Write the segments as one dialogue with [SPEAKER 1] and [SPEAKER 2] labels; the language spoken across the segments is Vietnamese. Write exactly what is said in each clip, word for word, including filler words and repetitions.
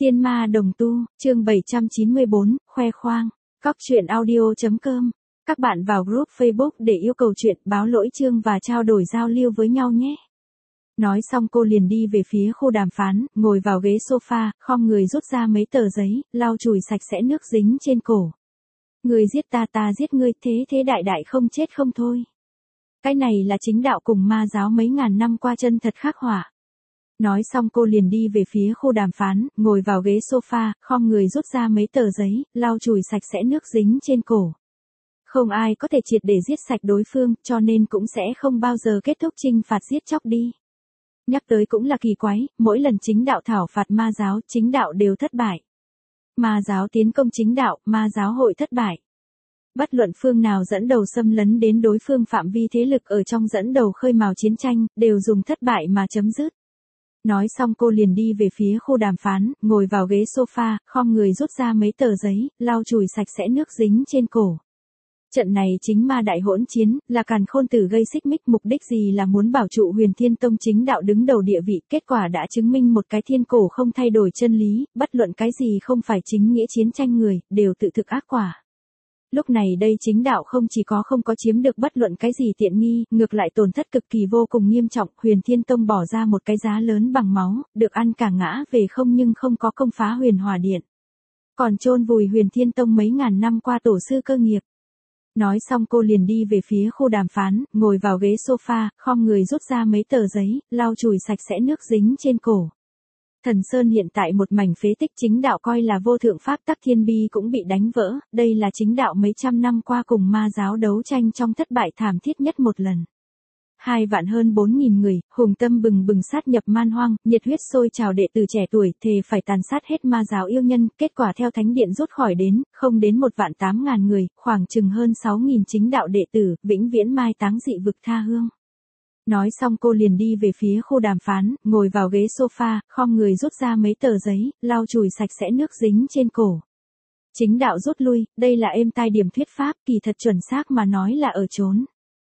[SPEAKER 1] Tiên ma đồng tu, chương bảy trăm chín mươi bốn, khoe khoang. Cóc truyện audio chấm com. Các bạn vào group Facebook để yêu cầu chuyện, báo lỗi chương và trao đổi giao lưu với nhau nhé. Nói xong cô liền đi về phía khu đàm phán, ngồi vào ghế sofa, khom người rút ra mấy tờ giấy, lau chùi sạch sẽ nước dính trên cổ. Người giết ta ta giết ngươi, thế thế đại đại không chết không thôi. Cái này là chính đạo cùng ma giáo mấy ngàn năm qua chân thật khắc họa. Nói xong cô liền đi về phía khu đàm phán, ngồi vào ghế sofa, khom người rút ra mấy tờ giấy, lau chùi sạch sẽ nước dính trên cổ. Không ai có thể triệt để giết sạch đối phương, cho nên cũng sẽ không bao giờ kết thúc trinh phạt giết chóc đi. Nhắc tới cũng là kỳ quái, mỗi lần chính đạo thảo phạt ma giáo, chính đạo đều thất bại. Ma giáo tiến công chính đạo, ma giáo hội thất bại. Bất luận phương nào dẫn đầu xâm lấn đến đối phương phạm vi thế lực ở trong dẫn đầu khơi mào chiến tranh, đều dùng thất bại mà chấm dứt. Nói xong cô liền đi về phía khu đàm phán, ngồi vào ghế sofa, khom người rút ra mấy tờ giấy, lau chùi sạch sẽ nước dính trên cổ. Trận này chính ma đại hỗn chiến, là càn khôn tử gây xích mích, mục đích gì là muốn bảo trụ Huyền Thiên Tông chính đạo đứng đầu địa vị, kết quả đã chứng minh một cái thiên cổ không thay đổi chân lý, bất luận cái gì không phải chính nghĩa chiến tranh người, đều tự thực ác quả. Lúc này đây chính đạo không chỉ có không có chiếm được bất luận cái gì tiện nghi, ngược lại tổn thất cực kỳ vô cùng nghiêm trọng, Huyền Thiên Tông bỏ ra một cái giá lớn bằng máu, được ăn cả ngã về không nhưng không có công phá Huyền Hỏa Điện. Còn chôn vùi Huyền Thiên Tông mấy ngàn năm qua tổ sư cơ nghiệp. Nói xong cô liền đi về phía khu đàm phán, ngồi vào ghế sofa, khom người rút ra mấy tờ giấy, lau chùi sạch sẽ nước dính trên cổ. Thần Sơn hiện tại một mảnh phế tích, chính đạo coi là vô thượng pháp tắc thiên bi cũng bị đánh vỡ, đây là chính đạo mấy trăm năm qua cùng ma giáo đấu tranh trong thất bại thảm thiết nhất một lần. Hai vạn hơn bốn nghìn người, hùng tâm bừng bừng sát nhập man hoang, nhiệt huyết sôi trào đệ tử trẻ tuổi, thề phải tàn sát hết ma giáo yêu nhân, kết quả theo thánh điện rút khỏi đến, không đến một vạn tám ngàn người, khoảng chừng hơn sáu nghìn chính đạo đệ tử, vĩnh viễn mai táng dị vực tha hương. Nói xong cô liền đi về phía khu đàm phán, ngồi vào ghế sofa, khom người rút ra mấy tờ giấy, lau chùi sạch sẽ nước dính trên cổ. Chính đạo rút lui, đây là êm tai điểm thuyết pháp, kỳ thật chuẩn xác mà nói là ở trốn.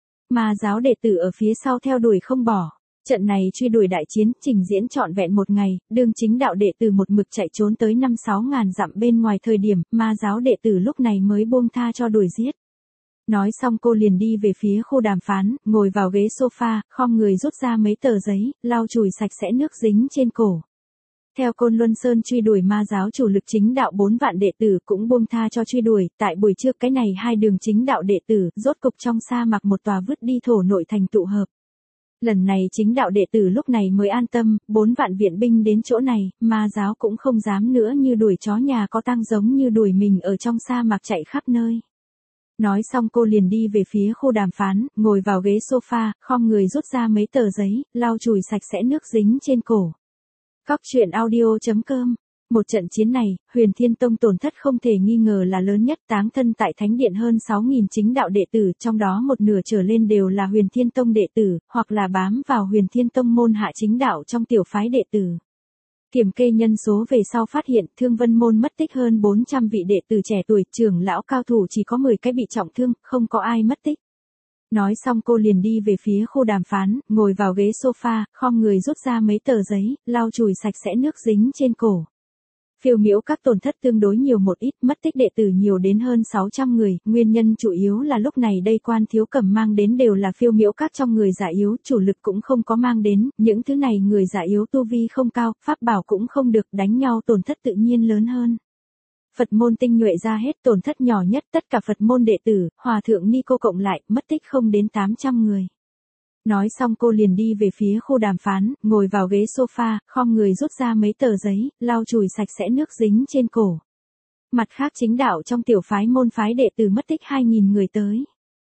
[SPEAKER 1] Ma giáo đệ tử ở phía sau theo đuổi không bỏ. Trận này truy đuổi đại chiến, trình diễn trọn vẹn một ngày, đương chính đạo đệ tử một mực chạy trốn tới năm sáu ngàn dặm bên ngoài thời điểm, ma giáo đệ tử lúc này mới buông tha cho đuổi giết. Nói xong cô liền đi về phía khu đàm phán, ngồi vào ghế sofa, khom người rút ra mấy tờ giấy, lau chùi sạch sẽ nước dính trên cổ. Theo Côn Luân Sơn truy đuổi ma giáo chủ lực chính đạo bốn vạn đệ tử cũng buông tha cho truy đuổi, tại buổi trước cái này hai đường chính đạo đệ tử, rốt cục trong sa mạc một tòa vứt đi thổ nội thành tụ hợp. Lần này chính đạo đệ tử lúc này mới an tâm, bốn vạn viện binh đến chỗ này, ma giáo cũng không dám nữa như đuổi chó nhà có tang giống như đuổi mình ở trong sa mạc chạy khắp nơi. Nói xong cô liền đi về phía khu đàm phán, ngồi vào ghế sofa, khom người rút ra mấy tờ giấy, lau chùi sạch sẽ nước dính trên cổ. Cóc truyện audio chấm com. Một trận chiến này, Huyền Thiên Tông tổn thất không thể nghi ngờ là lớn nhất, táng thân tại thánh điện hơn sáu nghìn chính đạo đệ tử, trong đó một nửa trở lên đều là Huyền Thiên Tông đệ tử, hoặc là bám vào Huyền Thiên Tông môn hạ chính đạo trong tiểu phái đệ tử. Kiểm kê nhân số về sau phát hiện, Thương Vân môn mất tích hơn bốn trăm vị đệ tử trẻ tuổi, trưởng lão cao thủ chỉ có mười cái bị trọng thương, không có ai mất tích. Nói xong cô liền đi về phía khu đàm phán, ngồi vào ghế sofa, khom người rút ra mấy tờ giấy, lau chùi sạch sẽ nước dính trên cổ. Phiêu miễu các tổn thất tương đối nhiều một ít, mất tích đệ tử nhiều đến hơn sáu trăm người, nguyên nhân chủ yếu là lúc này đây Quan Thiếu Cẩm mang đến đều là phiêu miễu các trong người già yếu, chủ lực cũng không có mang đến, những thứ này người già yếu tu vi không cao, pháp bảo cũng không được, đánh nhau tổn thất tự nhiên lớn hơn. Phật môn tinh nhuệ ra hết, tổn thất nhỏ nhất, tất cả Phật môn đệ tử, Hòa thượng Ni Cô cộng lại, mất tích không đến tám trăm người. Nói xong cô liền đi về phía khu đàm phán, ngồi vào ghế sofa, khom người rút ra mấy tờ giấy, lau chùi sạch sẽ nước dính trên cổ. Mặt khác chính đạo trong tiểu phái môn phái đệ tử mất tích hai nghìn người tới.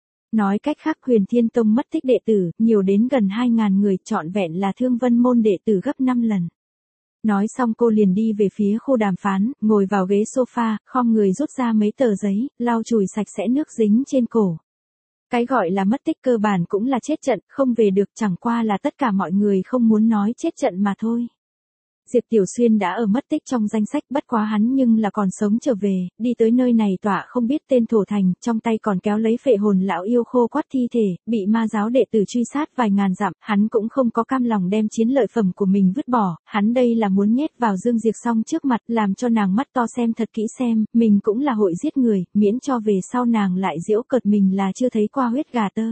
[SPEAKER 1] Nói cách khác Huyền Thiên Tông mất tích đệ tử, nhiều đến gần hai ngàn người, trọn vẹn là Thương Vân môn đệ tử gấp năm lần. Nói xong cô liền đi về phía khu đàm phán, ngồi vào ghế sofa, khom người rút ra mấy tờ giấy, lau chùi sạch sẽ nước dính trên cổ. Cái gọi là mất tích cơ bản cũng là chết trận, không về được, chẳng qua là tất cả mọi người không muốn nói chết trận mà thôi. Diệp Tiểu Xuyên đã ở mất tích trong danh sách, bất quá hắn nhưng là còn sống trở về, đi tới nơi này tọa không biết tên thổ thành, trong tay còn kéo lấy phệ hồn lão yêu khô quắt thi thể, bị ma giáo đệ tử truy sát vài ngàn dặm, hắn cũng không có cam lòng đem chiến lợi phẩm của mình vứt bỏ, hắn đây là muốn nhét vào Dương Diệp Song trước mặt, làm cho nàng mắt to xem thật kỹ xem, mình cũng là hội giết người, miễn cho về sau nàng lại giễu cợt mình là chưa thấy qua huyết gà tơ.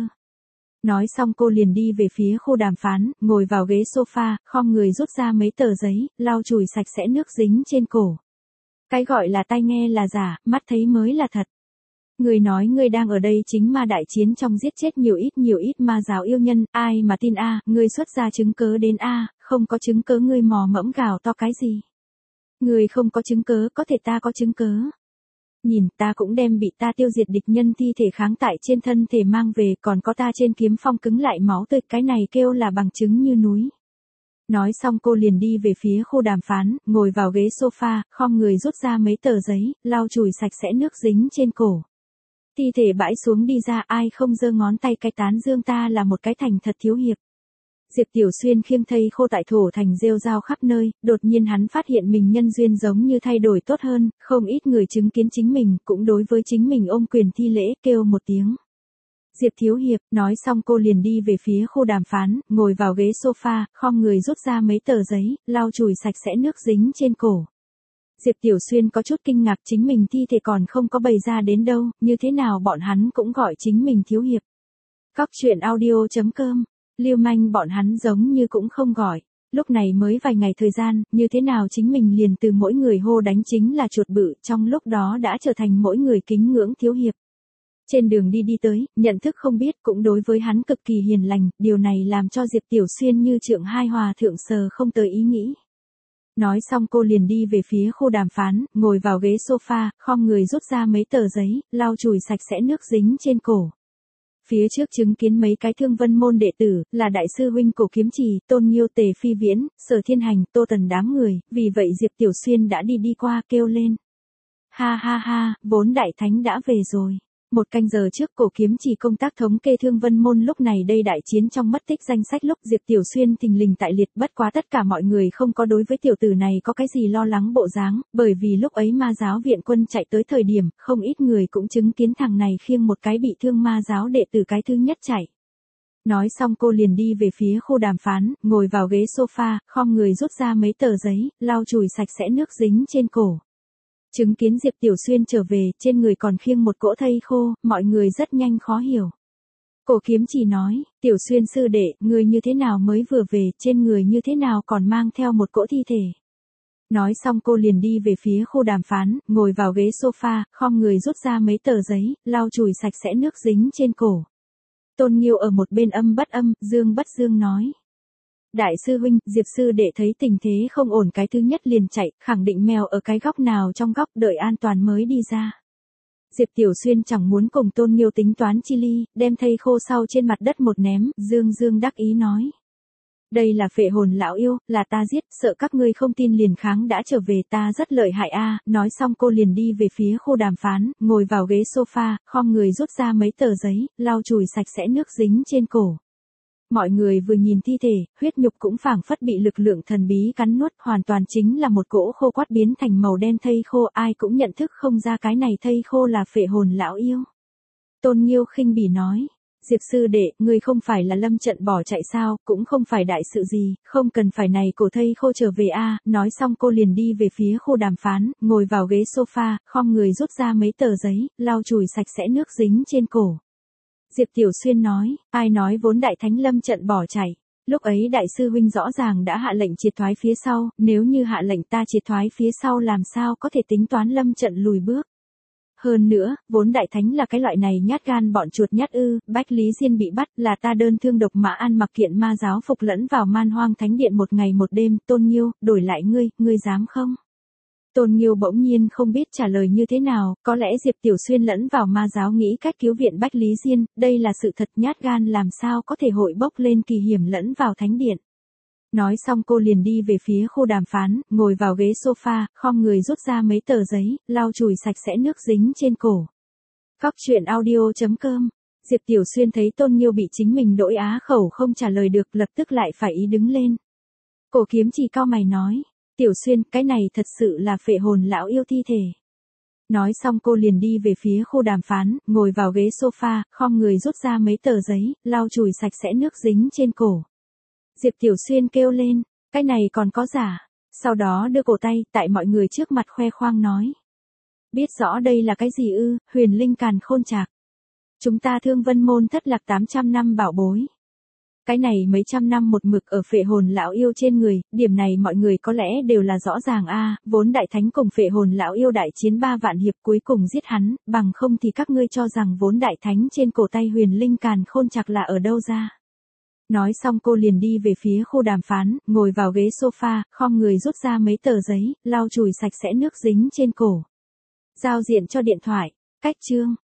[SPEAKER 1] Nói xong cô liền đi về phía khu đàm phán, ngồi vào ghế sofa, khom người rút ra mấy tờ giấy, lau chùi sạch sẽ nước dính trên cổ. Cái gọi là tai nghe là giả, mắt thấy mới là thật. Người nói ngươi đang ở đây chính ma đại chiến trong giết chết nhiều ít nhiều ít ma giáo yêu nhân, ai mà tin a, ngươi xuất ra chứng cớ đến a, không có chứng cớ ngươi mò mẫm gào to cái gì. Ngươi không có chứng cớ, có thể ta có chứng cớ. Nhìn, ta cũng đem bị ta tiêu diệt địch nhân thi thể kháng tại trên thân thể mang về, còn có ta trên kiếm phong cứng lại máu tươi, cái này kêu là bằng chứng như núi. Nói xong cô liền đi về phía khu đàm phán, ngồi vào ghế sofa, khom người rút ra mấy tờ giấy, lau chùi sạch sẽ nước dính trên cổ. Thi thể bãi xuống đi ra, ai không giơ ngón tay cái tán dương ta là một cái thành thật thiếu hiệp. Diệp Tiểu Xuyên khiêng thây khô tại thổ thành rêu rao khắp nơi, đột nhiên hắn phát hiện mình nhân duyên giống như thay đổi tốt hơn, không ít người chứng kiến chính mình, cũng đối với chính mình ôm quyền thi lễ, kêu một tiếng. Diệp thiếu hiệp, nói xong cô liền đi về phía khu đàm phán, ngồi vào ghế sofa, khom người rút ra mấy tờ giấy, lau chùi sạch sẽ nước dính trên cổ. Diệp Tiểu Xuyên có chút kinh ngạc, chính mình thi thể còn không có bày ra đến đâu, như thế nào bọn hắn cũng gọi chính mình thiếu hiệp. Cóc truyện audio chấm com, lưu manh bọn hắn giống như cũng không gọi. Lúc này mới vài ngày thời gian, như thế nào chính mình liền từ mỗi người hô đánh chính là chuột bự, trong lúc đó đã trở thành mỗi người kính ngưỡng thiếu hiệp. Trên đường đi đi tới, nhận thức không biết, cũng đối với hắn cực kỳ hiền lành, điều này làm cho Diệp Tiểu Xuyên như trượng hai hòa thượng sờ không tới ý nghĩ. Nói xong cô liền đi về phía khu đàm phán, ngồi vào ghế sofa, khom người rút ra mấy tờ giấy, lau chùi sạch sẽ nước dính trên cổ. Phía trước chứng kiến mấy cái Thương Vân môn đệ tử, là đại sư huynh Cổ Kiếm Trì, Tôn Nghiêu, Tề Phi Viễn, Sở Thiên Hành, Tô Tần đám người, vì vậy Diệp Tiểu Xuyên đã đi đi qua kêu lên. Ha ha ha, vốn đại thánh đã về rồi. Một canh giờ trước Cổ Kiếm Trì công tác thống kê Thương Vân môn, lúc này đây đại chiến trong mất tích danh sách lúc Diệp Tiểu Xuyên thình lình tại liệt, bất quá tất cả mọi người không có đối với tiểu tử này có cái gì lo lắng bộ dáng, bởi vì lúc ấy ma giáo viện quân chạy tới thời điểm, không ít người cũng chứng kiến thằng này khiêng một cái bị thương ma giáo đệ tử cái thứ nhất chạy. Nói xong cô liền đi về phía khu đàm phán, ngồi vào ghế sofa, khom người rút ra mấy tờ giấy, lau chùi sạch sẽ nước dính trên cổ. Chứng kiến Diệp Tiểu Xuyên trở về, trên người còn khiêng một cỗ thây khô, mọi người rất nhanh khó hiểu. Cổ Kiếm Trì nói, Tiểu Xuyên sư đệ, người như thế nào mới vừa về, trên người như thế nào còn mang theo một cỗ thi thể. Nói xong cô liền đi về phía khu đàm phán, ngồi vào ghế sofa, khom người rút ra mấy tờ giấy, lau chùi sạch sẽ nước dính trên cổ. Tôn Nghiêu ở một bên âm bất âm, dương bất dương nói. Đại sư huynh, Diệp sư đệ thấy tình thế không ổn cái thứ nhất liền chạy, khẳng định mèo ở cái góc nào trong góc, đợi an toàn mới đi ra. Diệp Tiểu Xuyên chẳng muốn cùng Tôn Nghiêu tính toán chi ly, đem thây khô sau trên mặt đất một ném, dương dương đắc ý nói. Đây là phệ hồn lão yêu, là ta giết, sợ các ngươi không tin liền kháng đã trở về, ta rất lợi hại a. Nói xong cô liền đi về phía khu đàm phán, ngồi vào ghế sofa, khom người rút ra mấy tờ giấy, lau chùi sạch sẽ nước dính trên cổ. Mọi người vừa nhìn thi thể, huyết nhục cũng phảng phất bị lực lượng thần bí cắn nuốt, hoàn toàn chính là một cỗ khô quắt biến thành màu đen thây khô, ai cũng nhận thức không ra cái này thây khô là phệ hồn lão yêu. Tôn Nghiêu khinh bỉ nói, Diệp sư đệ, ngươi không phải là lâm trận bỏ chạy sao, cũng không phải đại sự gì, không cần phải này cổ thây khô trở về a. Nói xong cô liền đi về phía khu đàm phán, ngồi vào ghế sofa, khom người rút ra mấy tờ giấy, lau chùi sạch sẽ nước dính trên cổ. Diệp Tiểu Xuyên nói, ai nói vốn đại thánh lâm trận bỏ chạy, lúc ấy đại sư huynh rõ ràng đã hạ lệnh triệt thoái phía sau, nếu như hạ lệnh ta triệt thoái phía sau làm sao có thể tính toán lâm trận lùi bước. Hơn nữa, vốn đại thánh là cái loại này nhát gan bọn chuột nhát ư, Bách Lý Diên bị bắt là ta đơn thương độc mã ăn mặc kiện ma giáo phục lẫn vào man hoang thánh điện một ngày một đêm, Tôn Nghiêu, đổi lại ngươi, ngươi dám không? Tôn Nghiêu bỗng nhiên không biết trả lời như thế nào, có lẽ Diệp Tiểu Xuyên lẫn vào ma giáo nghĩ cách cứu viện Bách Lý Diên, đây là sự thật, nhát gan làm sao có thể hội bốc lên kỳ hiểm lẫn vào thánh điện. Nói xong cô liền đi về phía khu đàm phán, ngồi vào ghế sofa, khom người rút ra mấy tờ giấy, lau chùi sạch sẽ nước dính trên cổ. Cóc truyện audio chấm com. Diệp Tiểu Xuyên thấy Tôn Nghiêu bị chính mình đỗi á khẩu không trả lời được, lập tức lại phải ý đứng lên. Cổ Kiếm Trì cau mày nói, Tiểu Xuyên, cái này thật sự là phệ hồn lão yêu thi thể. Nói xong cô liền đi về phía khu đàm phán, ngồi vào ghế sofa, khom người rút ra mấy tờ giấy, lau chùi sạch sẽ nước dính trên cổ. Diệp Tiểu Xuyên kêu lên, cái này còn có giả. Sau đó đưa cổ tay, tại mọi người trước mặt khoe khoang nói. Biết rõ đây là cái gì ư, huyền linh càn khôn trạc. Chúng ta Thương Vân môn thất lạc tám trăm năm bảo bối. Cái này mấy trăm năm một mực ở phệ hồn lão yêu trên người, điểm này mọi người có lẽ đều là rõ ràng a, vốn đại thánh cùng phệ hồn lão yêu đại chiến ba vạn hiệp cuối cùng giết hắn, bằng không thì các ngươi cho rằng vốn đại thánh trên cổ tay huyền linh càn khôn chặt là ở đâu ra. Nói xong cô liền đi về phía khu đàm phán, ngồi vào ghế sofa, khom người rút ra mấy tờ giấy, lau chùi sạch sẽ nước dính trên cổ. Giao diện cho điện thoại, cách chương.